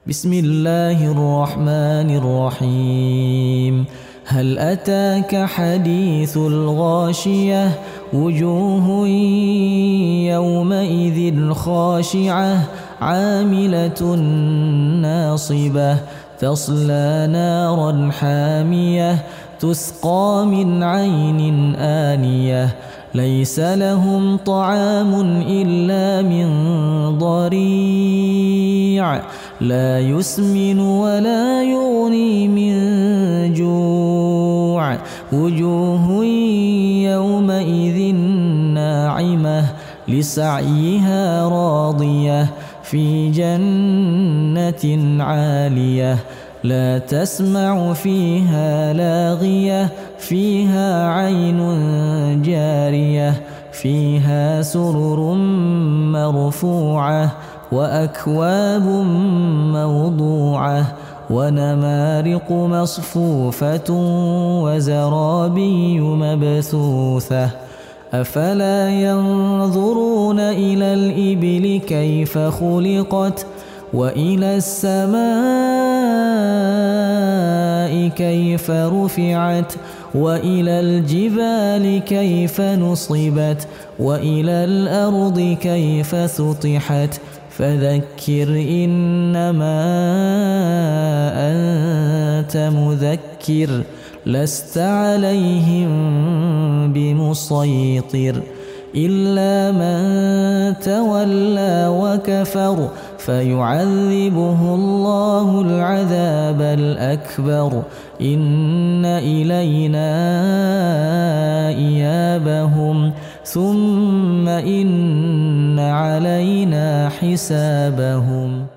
بسم الله الرحمن الرحيم. هل أتاك حديث الغاشية؟ وجوه يومئذ خاشعة عاملة ناصبة تصلى نارا حامية تسقى من عين آنية ليس لهم طعام إلا من ضريع لا يسمن ولا يغني من جوع وجوه يومئذ ناعمة لسعيها راضية في جنة عالية لا تسمع فيها لاغية فيها عين جارية فيها سرر مرفوعة وأكواب موضوعة ونمارق مصفوفة وزرابي مبثوثة أفلا ينظرون إلى الإبل كيف خلقت وإلى السماء كيف رفعت وإلى الجبال كيف نصبت وإلى الأرض كيف سطحت فذكر إنما أنت مذكر لست عليهم بمسيطر إلا من تولى وكفر فيعذبه الله العذاب الأكبر إن إلينا إيابهم ثم إن علينا حسابهم.